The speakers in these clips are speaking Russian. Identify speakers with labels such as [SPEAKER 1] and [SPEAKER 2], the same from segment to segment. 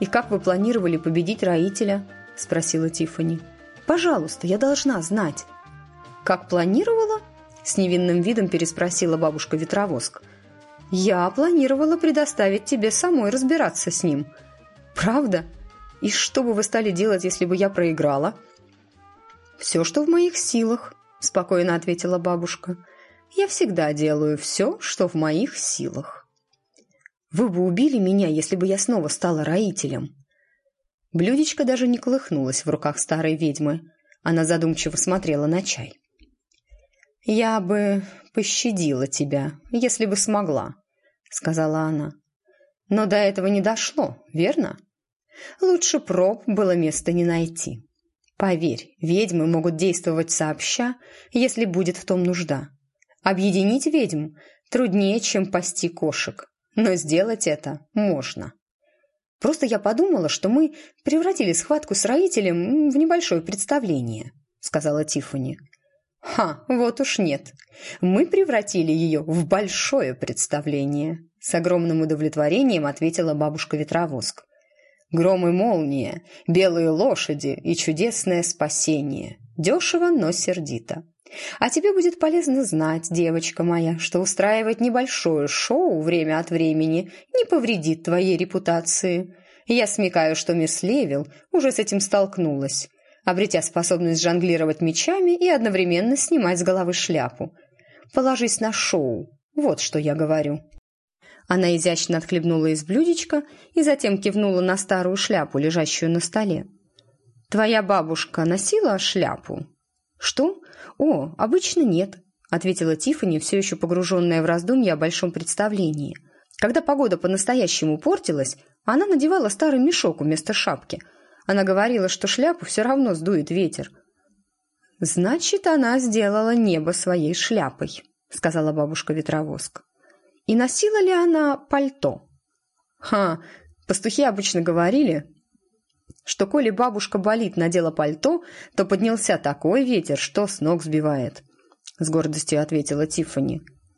[SPEAKER 1] И как вы планировали победить Раителя?» – спросила Тиффани. «Пожалуйста, я должна знать». «Как планировала?» – с невинным видом переспросила бабушка Ветровоск. «Я планировала предоставить тебе самой разбираться с ним». «Правда? И что бы вы стали делать, если бы я проиграла?» «Все, что в моих силах», – спокойно ответила бабушка. «Я всегда делаю все, что в моих силах». «Вы бы убили меня, если бы я снова стала Раителем». Блюдечко даже не колыхнулось в руках старой ведьмы. Она задумчиво смотрела на чай. «Я бы пощадила тебя, если бы смогла», — сказала она. «Но до этого не дошло, верно? Лучше проб было места не найти. Поверь, ведьмы могут действовать сообща, если будет в том нужда. Объединить ведьм труднее, чем пасти кошек, но сделать это можно. Просто я подумала, что мы превратили схватку с Раителем в небольшое представление», — сказала Тиффани. «Ха, вот уж нет. Мы превратили ее в большое представление», — с огромным удовлетворением ответила бабушка Ветровоск. «Гром и молния, белые лошади и чудесное спасение. Дешево, но сердито. А тебе будет полезно знать, девочка моя, что устраивать небольшое шоу время от времени не повредит твоей репутации. Я смекаю, что мисс Левил уже с этим столкнулась, обретя способность жонглировать мечами и одновременно снимать с головы шляпу. Положись на шоу, вот что я говорю». Она изящно отхлебнула из блюдечка и затем кивнула на старую шляпу, лежащую на столе. «Твоя бабушка носила шляпу?» «Что? О, обычно нет», — ответила Тиффани, все еще погруженная в раздумья о большом представлении. Когда погода по-настоящему портилась, она надевала старый мешок вместо шапки. Она говорила, что шляпу все равно сдует ветер. «Значит, она сделала небо своей шляпой», — сказала бабушка Ветровоск. «И носила ли она пальто?» «Ха, пастухи обычно говорили, что коли бабушка болит надела пальто, то поднялся такой ветер, что с ног сбивает», — с гордостью ответила Тиффани.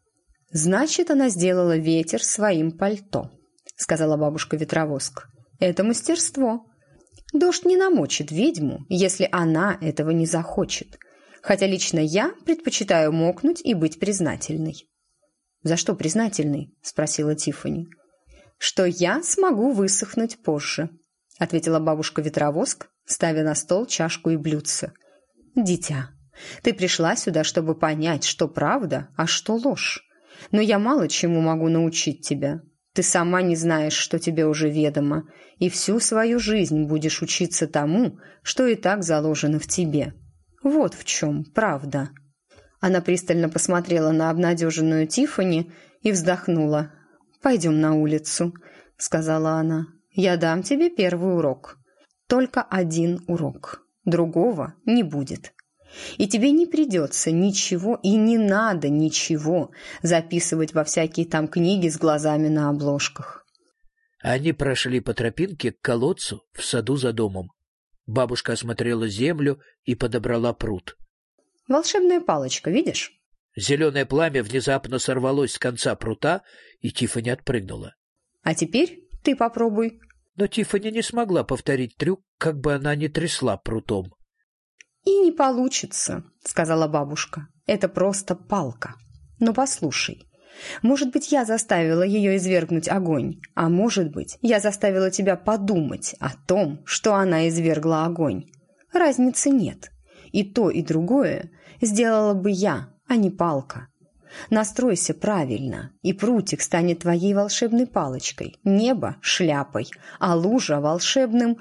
[SPEAKER 1] «Значит, она сделала ветер своим пальто», — сказала бабушка Ветровоск. «Это мастерство. Дождь не намочит ведьму, если она этого не захочет. Хотя лично я предпочитаю мокнуть и быть признательной». «За что признательной?» – спросила Тиффани. «Что я смогу высохнуть позже», – ответила бабушка Ветровоск, ставя на стол чашку и блюдце. «Дитя, ты пришла сюда, чтобы понять, что правда, а что ложь. Но я мало чему могу научить тебя. Ты сама не знаешь, что тебе уже ведомо, и всю свою жизнь будешь учиться тому, что и так заложено в тебе. Вот в чем правда». Она пристально посмотрела на обнадеженную Тиффани и вздохнула. «Пойдем на улицу», — сказала она. «Я дам тебе первый урок. Только один урок. Другого не будет. И тебе не придется ничего и не надо ничего записывать во всякие там книги с глазами на обложках».
[SPEAKER 2] Они прошли по тропинке к колодцу в саду за домом. Бабушка осмотрела землю и подобрала пруд.
[SPEAKER 1] «Волшебная палочка, видишь?»
[SPEAKER 2] Зеленое пламя внезапно сорвалось с конца прута, и Тиффани отпрыгнула.
[SPEAKER 1] «А теперь ты попробуй».
[SPEAKER 2] Но Тиффани не смогла повторить трюк, как бы она ни трясла прутом.
[SPEAKER 1] «И не получится», — сказала бабушка. «Это просто палка. Но послушай, может быть, я заставила ее извергнуть огонь, а может быть, я заставила тебя подумать о том, что она извергла огонь. Разницы нет. И то, и другое сделала бы я, а не палка. Настройся правильно, и прутик станет твоей волшебной палочкой, небо — шляпой, а лужа — волшебным...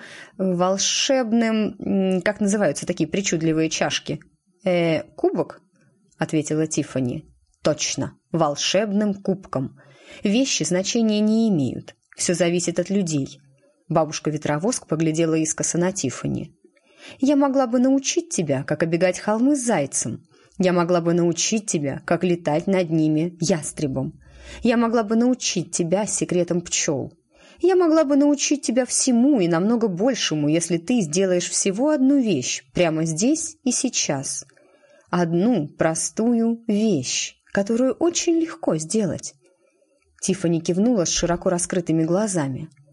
[SPEAKER 1] как называются такие причудливые чашки? Кубок?» — ответила Тиффани. «Точно, волшебным кубком. Вещи значения не имеют, все зависит от людей». Бабушка Ветровоск поглядела искоса на Тиффани. «Я могла бы научить тебя, как обегать холмы с зайцем. Я могла бы научить тебя, как летать над ними ястребом. Я могла бы научить тебя секретам пчел. Я могла бы научить тебя всему и намного большему, если ты сделаешь всего одну вещь прямо здесь и сейчас. Одну простую вещь, которую очень легко сделать». Тиффани кивнула с широко раскрытыми глазами.